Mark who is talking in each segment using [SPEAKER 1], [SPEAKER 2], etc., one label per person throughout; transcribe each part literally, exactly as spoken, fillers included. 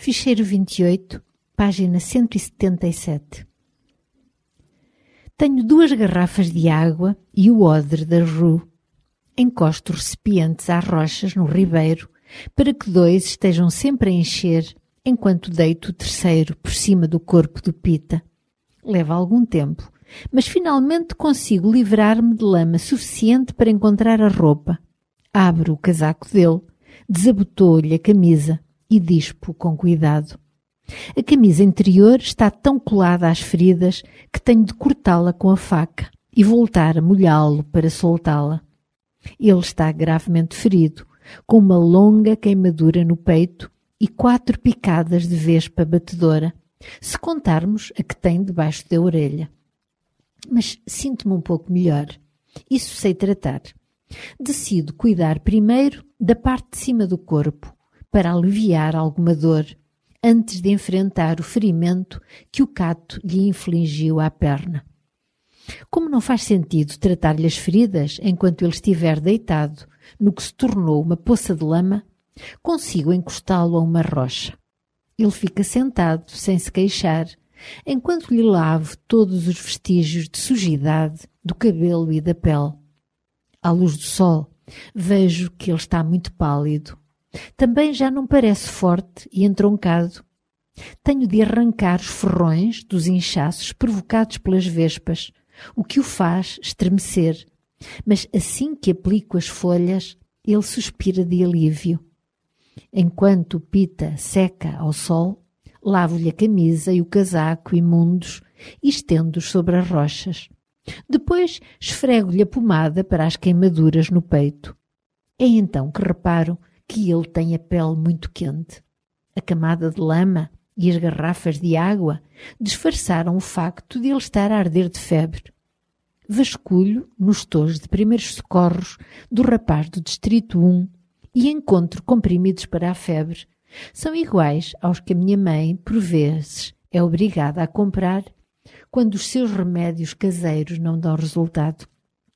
[SPEAKER 1] Ficheiro vinte e oito, página cento e setenta e sete. Tenho duas garrafas de água e o odre da Rue. Encosto os recipientes às rochas no ribeiro para que dois estejam sempre a encher enquanto deito o terceiro por cima do corpo do Pita. Leva algum tempo, mas finalmente consigo livrar-me de lama suficiente para encontrar a roupa. Abro o casaco dele, desabotou-lhe a camisa e dispo com cuidado. A camisa interior está tão colada às feridas que tenho de cortá-la com a faca e voltar a molhá-lo para soltá-la. Ele está gravemente ferido, com uma longa queimadura no peito e quatro picadas de vespa batedora, se contarmos a que tem debaixo da orelha. Mas sinto-me um pouco melhor. Isso sei tratar. Decido cuidar primeiro da parte de cima do corpo, para aliviar alguma dor, antes de enfrentar o ferimento que o cato lhe infligiu à perna. Como não faz sentido tratar-lhe as feridas enquanto ele estiver deitado no que se tornou uma poça de lama, consigo encostá-lo a uma rocha. Ele fica sentado, sem se queixar, enquanto lhe lavo todos os vestígios de sujidade do cabelo e da pele. À luz do sol, vejo que ele está muito pálido. Também já não parece forte e entroncado. Tenho de arrancar os ferrões dos inchaços provocados pelas vespas, o que o faz estremecer. Mas assim que aplico as folhas, ele suspira de alívio. Enquanto o Pita seca ao sol, lavo-lhe a camisa e o casaco imundos e estendo-os sobre as rochas. Depois esfrego-lhe a pomada para as queimaduras no peito. É então que reparo que ele tem a pele muito quente. A camada de lama e as garrafas de água disfarçaram o facto de ele estar a arder de febre. Vasculho nos tojos de primeiros socorros do rapaz do Distrito um e encontro comprimidos para a febre. São iguais aos que a minha mãe, por vezes, é obrigada a comprar quando os seus remédios caseiros não dão resultado.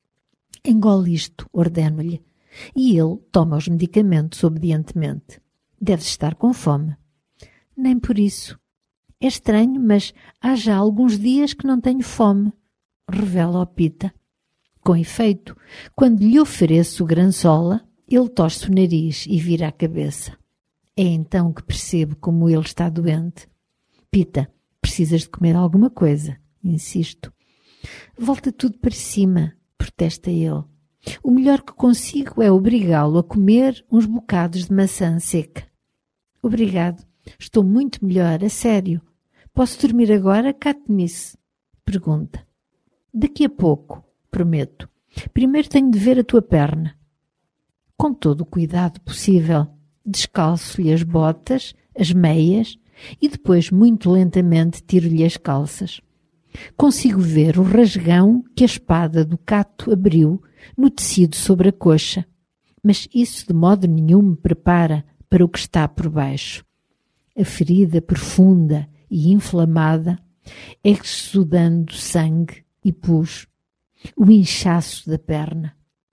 [SPEAKER 1] Engole isto, ordeno-lhe, e ele toma os medicamentos obedientemente. Deve estar com fome. Nem por isso. É estranho, mas há já alguns dias que não tenho fome, revela ao Pita. Com efeito, quando lhe ofereço granzola, ele torce o nariz e vira a cabeça. É então que percebo como ele está doente. Pita, precisas de comer alguma coisa, insisto. Volta tudo para cima, protesta ele. O melhor que consigo é obrigá-lo a comer uns bocados de maçã seca. Obrigado, estou muito melhor, a sério. Posso dormir agora, Katniss? Pergunta. Daqui a pouco, prometo. Primeiro tenho de ver a tua perna. Com todo o cuidado possível, descalço-lhe as botas, as meias e depois, muito lentamente, tiro-lhe as calças. Consigo ver o rasgão que a espada do cato abriu no tecido sobre a coxa, mas isso de modo nenhum me prepara para o que está por baixo. A ferida profunda e inflamada é exudando sangue e pus, o inchaço da perna.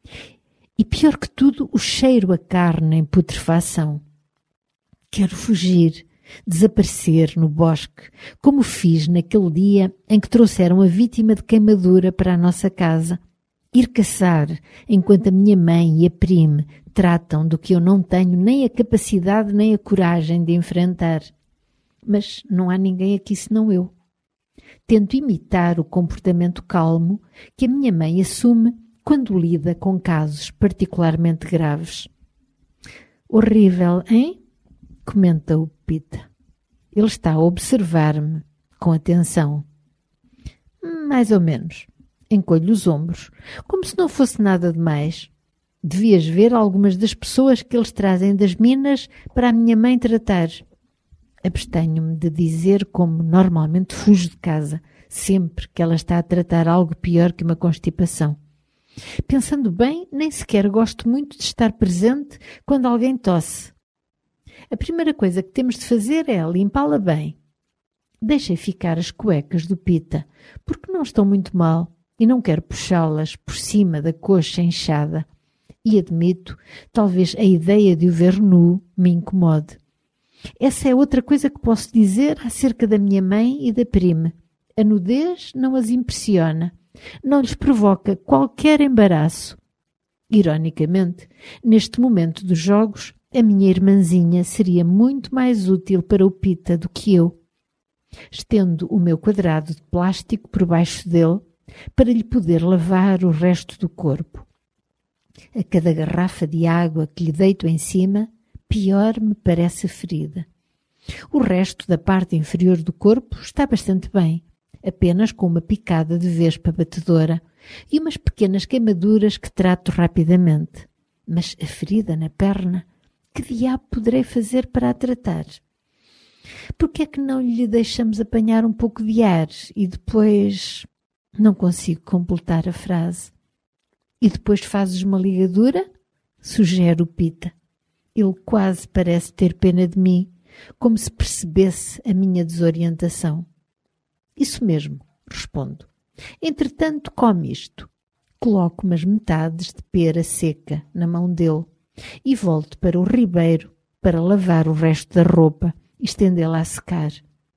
[SPEAKER 1] E pior que tudo, o cheiro a carne em putrefação. Quero fugir, desaparecer no bosque, como fiz naquele dia em que trouxeram a vítima de queimadura para a nossa casa. Ir caçar, enquanto a minha mãe e a prime tratam do que eu não tenho nem a capacidade nem a coragem de enfrentar. Mas não há ninguém aqui senão eu. Tento imitar o comportamento calmo que a minha mãe assume quando lida com casos particularmente graves. Horrível, hein? Comenta o Pita. Ele está a observar-me com atenção. Mais ou menos. Encolho os ombros, como se não fosse nada demais. Devias ver algumas das pessoas que eles trazem das minas para a minha mãe tratar. Abstenho-me de dizer como normalmente fujo de casa, sempre que ela está a tratar algo pior que uma constipação. Pensando bem, nem sequer gosto muito de estar presente quando alguém tosse. A primeira coisa que temos de fazer é limpá-la bem. Deixei ficar as cuecas do Pita, porque não estão muito mal e não quero puxá-las por cima da coxa inchada. E admito, talvez a ideia de o ver nu me incomode. Essa é outra coisa que posso dizer acerca da minha mãe e da prima. A nudez não as impressiona, não lhes provoca qualquer embaraço. Ironicamente, neste momento dos jogos, a minha irmãzinha seria muito mais útil para o Pita do que eu. Estendo o meu quadrado de plástico por baixo dele para lhe poder lavar o resto do corpo. A cada garrafa de água que lhe deito em cima, pior me parece a ferida. O resto da parte inferior do corpo está bastante bem, apenas com uma picada de vespa batedora e umas pequenas queimaduras que trato rapidamente. Mas a ferida na perna, que diabo poderei fazer para a tratar? Por que é que não lhe deixamos apanhar um pouco de ar e depois... Não consigo completar a frase. E depois fazes uma ligadura? Sugere o Pita. Ele quase parece ter pena de mim, como se percebesse a minha desorientação. Isso mesmo, respondo. Entretanto, come isto. Coloco umas metades de pera seca na mão dele e volto para o ribeiro para lavar o resto da roupa e estendê-la a secar.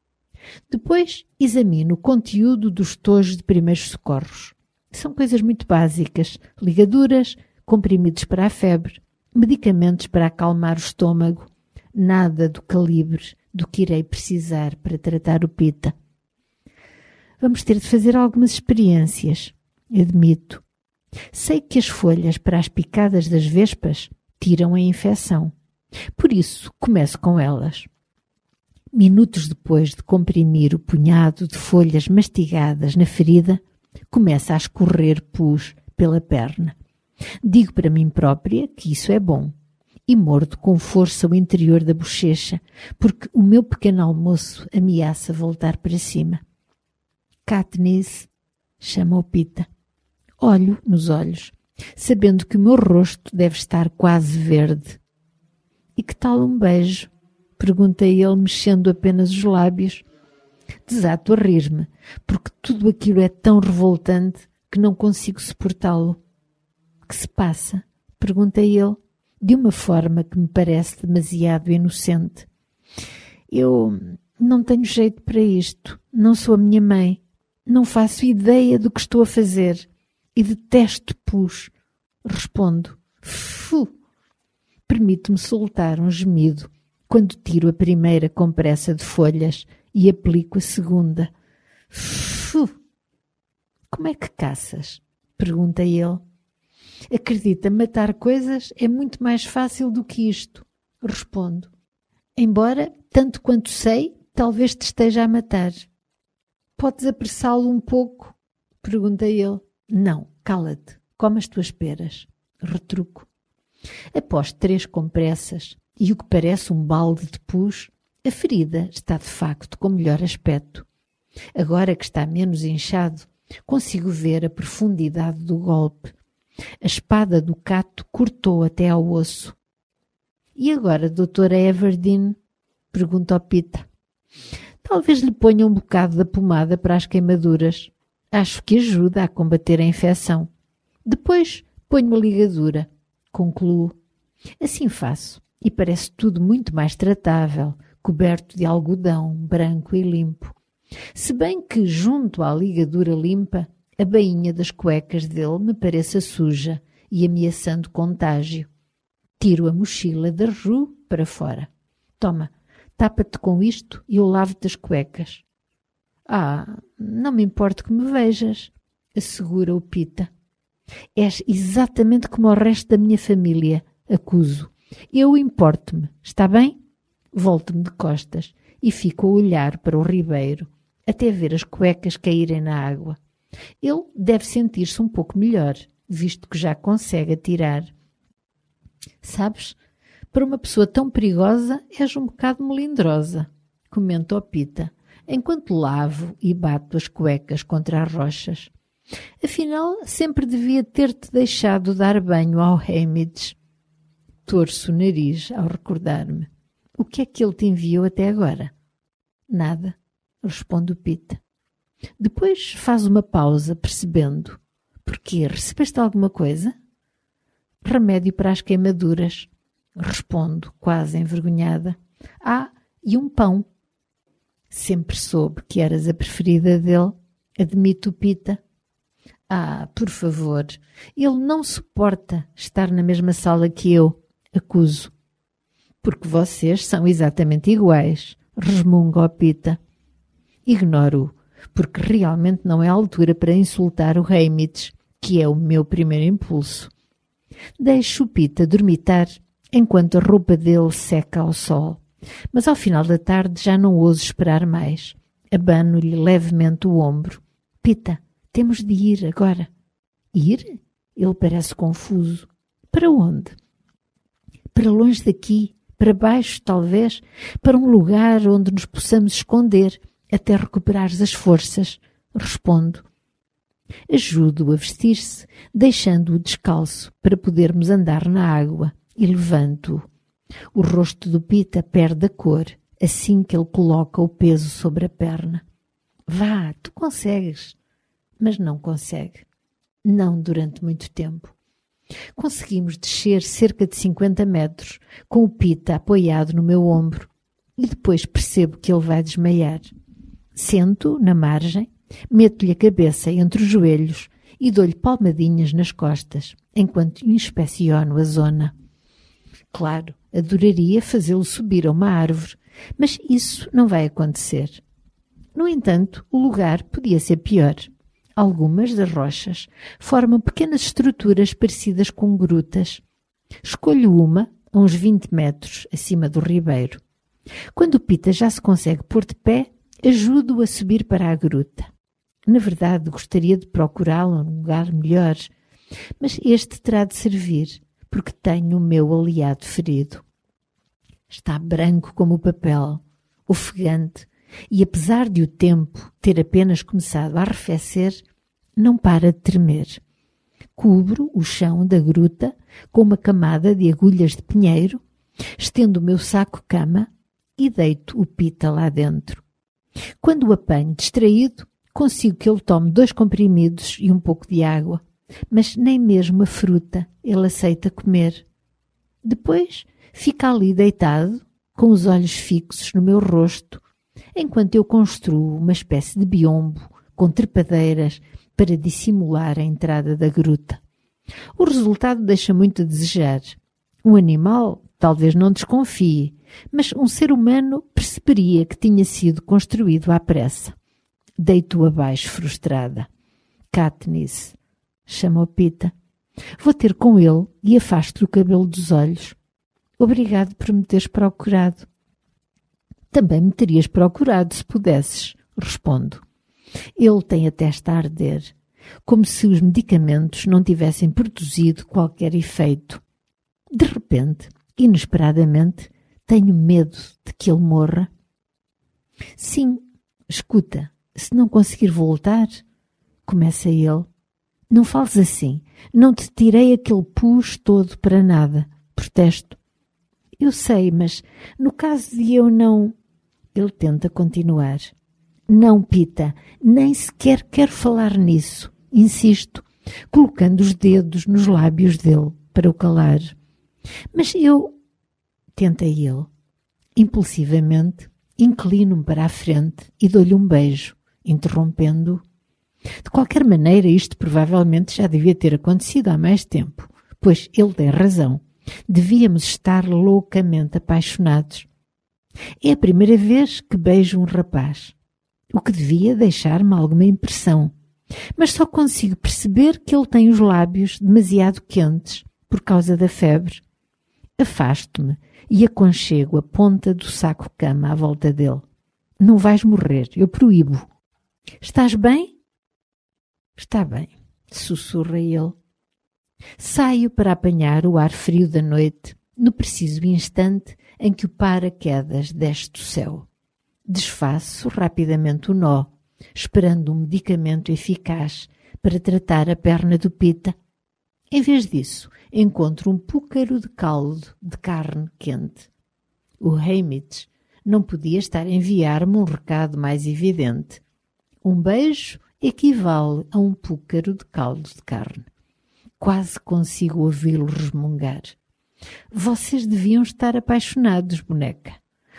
[SPEAKER 1] Depois examino o conteúdo dos tojos de primeiros socorros. São coisas muito básicas, ligaduras, comprimidos para a febre, medicamentos para acalmar o estômago, nada do calibre do que irei precisar para tratar o Pita. Vamos ter de fazer algumas experiências, admito. Sei que as folhas para as picadas das vespas tiram a infecção. Por isso, começo com elas. Minutos depois de comprimir o punhado de folhas mastigadas na ferida, começa a escorrer pus pela perna. Digo para mim própria que isso é bom e mordo com força o interior da bochecha, porque o meu pequeno almoço ameaça voltar para cima. Katniss, chama o Pita. Olho nos olhos, sabendo que o meu rosto deve estar quase verde. E que tal um beijo? Pergunta ele, mexendo apenas os lábios. Desato a rir-me, porque tudo aquilo é tão revoltante que não consigo suportá-lo. Que se passa? Pergunta ele, de uma forma que me parece demasiado inocente. Eu não tenho jeito para isto. Não sou a minha mãe. Não faço ideia do que estou a fazer. E detesto pus. Respondo. Fu! Permito-me soltar um gemido quando tiro a primeira compressa de folhas e aplico a segunda. Fu! Como é que caças? Pergunta ele. Acredita, matar coisas é muito mais fácil do que isto. Respondo. Embora, tanto quanto sei, talvez te esteja a matar. Podes apressá-lo um pouco? Pergunta ele. Não, cala-te. Come as tuas peras. Retruco. Após três compressas e o que parece um balde de pus, a ferida está de facto com melhor aspecto. Agora que está menos inchado, consigo ver a profundidade do golpe. A espada do cato cortou até ao osso. E agora, doutora Everdeen? Pergunta ao Pita. Talvez lhe ponha um bocado da pomada para as queimaduras. Acho que ajuda a combater a infecção. Depois ponho uma ligadura. Concluo. Assim faço. E parece tudo muito mais tratável, coberto de algodão branco e limpo. Se bem que, junto à ligadura limpa, a bainha das cuecas dele me pareça suja e ameaçando contágio. Tiro a mochila da Rue para fora. Toma, tapa-te com isto e eu lavo-te as cuecas. Ah, não me importa que me vejas, assegura o Pita. És exatamente como o resto da minha família, acuso. Eu importo-me, está bem? Volto-me de costas e fico a olhar para o ribeiro, até ver as cuecas caírem na água. Ele deve sentir-se um pouco melhor, visto que já consegue atirar. Sabes, para uma pessoa tão perigosa és um bocado melindrosa, comenta o Pita, enquanto lavo e bato as cuecas contra as rochas. Afinal, sempre devia ter-te deixado dar banho ao Haymitch. Torço o nariz ao recordar-me. O que é que ele te enviou até agora? Nada, responde o Pita. Depois faz uma pausa, percebendo. Porquê? Recebeste alguma coisa? Remédio para as queimaduras. Respondo, quase envergonhada. Ah, e um pão. Sempre soube que eras a preferida dele, admite o Pita. Ah, por favor, ele não suporta estar na mesma sala que eu, acuso. Porque vocês são exatamente iguais, resmunga o Pita. Ignoro-o, porque realmente não é a altura para insultar o Haymitch, que é o meu primeiro impulso. Deixo o Pita dormitar enquanto a roupa dele seca ao sol, mas ao final da tarde já não ouso esperar mais. Abano-lhe levemente o ombro. Pita, temos de ir agora. Ir? Ele parece confuso. Para onde? Para longe daqui, para baixo, talvez, para um lugar onde nos possamos esconder até recuperares as forças. Respondo. Ajudo-o a vestir-se, deixando-o descalço para podermos andar na água, e levanto-o. O rosto do Pita perde a cor assim que ele coloca o peso sobre a perna. Vá, tu consegues. Mas não consegue. Não durante muito tempo. Conseguimos descer cerca de cinquenta metros, com o Pita apoiado no meu ombro, e depois percebo que ele vai desmaiar. Sento na margem, meto-lhe a cabeça entre os joelhos e dou-lhe palmadinhas nas costas, enquanto inspeciono a zona. Claro, adoraria fazê-lo subir a uma árvore, mas isso não vai acontecer. No entanto, o lugar podia ser pior. Algumas das rochas formam pequenas estruturas parecidas com grutas. Escolho uma a uns vinte metros acima do ribeiro. Quando o Pita já se consegue pôr de pé, ajudo-o a subir para a gruta. Na verdade, gostaria de procurá-lo num lugar melhor, mas este terá de servir, porque tenho o meu aliado ferido. Está branco como o papel, ofegante, e apesar de o tempo ter apenas começado a arrefecer, não para de tremer. Cubro o chão da gruta com uma camada de agulhas de pinheiro, estendo o meu saco-cama e deito o Pita lá dentro. Quando o apanho distraído, consigo que ele tome dois comprimidos e um pouco de água, mas nem mesmo a fruta ele aceita comer. Depois fica ali deitado, com os olhos fixos no meu rosto, enquanto eu construo uma espécie de biombo com trepadeiras para dissimular a entrada da gruta. O resultado deixa muito a desejar. Um animal talvez não desconfie, mas um ser humano perceberia que tinha sido construído à pressa. Deito-o abaixo frustrada. Katniss, chama o Pita. Vou ter com ele e afasto-lhe o cabelo dos olhos. Obrigado por me teres procurado. Também me terias procurado se pudesses, respondo. Ele tem a testa a arder, como se os medicamentos não tivessem produzido qualquer efeito. De repente, inesperadamente, tenho medo de que ele morra. Sim, escuta, se não conseguir voltar, começa ele. Não fales assim, não te tirei aquele pus todo para nada, protesto. Eu sei, mas no caso de eu não... Ele tenta continuar. Não, Pita, nem sequer quero falar nisso, insisto, colocando os dedos nos lábios dele para o calar. Mas eu... Tenta ele. Impulsivamente, inclino-me para a frente e dou-lhe um beijo, interrompendo-o. De qualquer maneira, isto provavelmente já devia ter acontecido há mais tempo, pois ele tem razão. Devíamos estar loucamente apaixonados. É a primeira vez que beijo um rapaz, o que devia deixar-me alguma impressão, mas só consigo perceber que ele tem os lábios demasiado quentes por causa da febre. Afasto-me e aconchego a ponta do saco-cama à volta dele. Não vais morrer, eu proíbo. Estás bem? Está bem, sussurra ele. Saio para apanhar o ar frio da noite, no preciso instante em que o paraquedas desce do céu. Desfaço rapidamente o nó, esperando um medicamento eficaz para tratar a perna do Pita. Em vez disso, encontro um púcaro de caldo de carne quente. O Haymitch não podia estar a enviar-me um recado mais evidente. Um beijo equivale a um púcaro de caldo de carne. Quase consigo ouvi-lo resmungar. Vocês deviam estar apaixonados, boneca.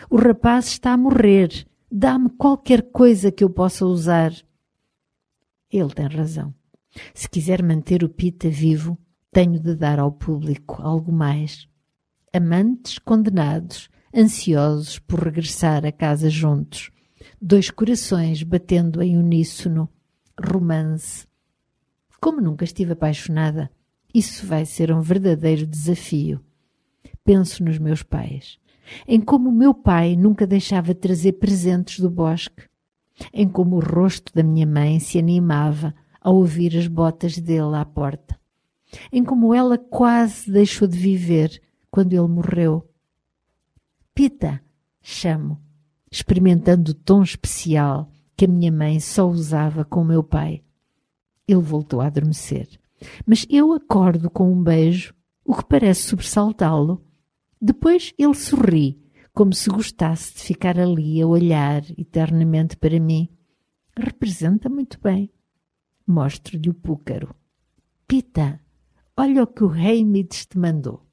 [SPEAKER 1] O rapaz está a morrer. Dá-me qualquer coisa que eu possa usar. Ele tem razão. Se quiser manter o Pita vivo, tenho de dar ao público algo mais. Amantes condenados, ansiosos por regressar a casa juntos. Dois corações batendo em uníssono. Romance. Como nunca estive apaixonada, isso vai ser um verdadeiro desafio. Penso nos meus pais, em como o meu pai nunca deixava trazer presentes do bosque, em como o rosto da minha mãe se animava ao ouvir as botas dele à porta, em como ela quase deixou de viver quando ele morreu. Pita, chamo, experimentando o tom especial que a minha mãe só usava com o meu pai. Ele voltou a adormecer, mas eu acordo com um beijo, o que parece sobressaltá-lo. Depois ele sorri, como se gostasse de ficar ali a olhar eternamente para mim. Representa muito bem. Mostro-lhe o púcaro. Pita, olha o que o rei Mides te mandou.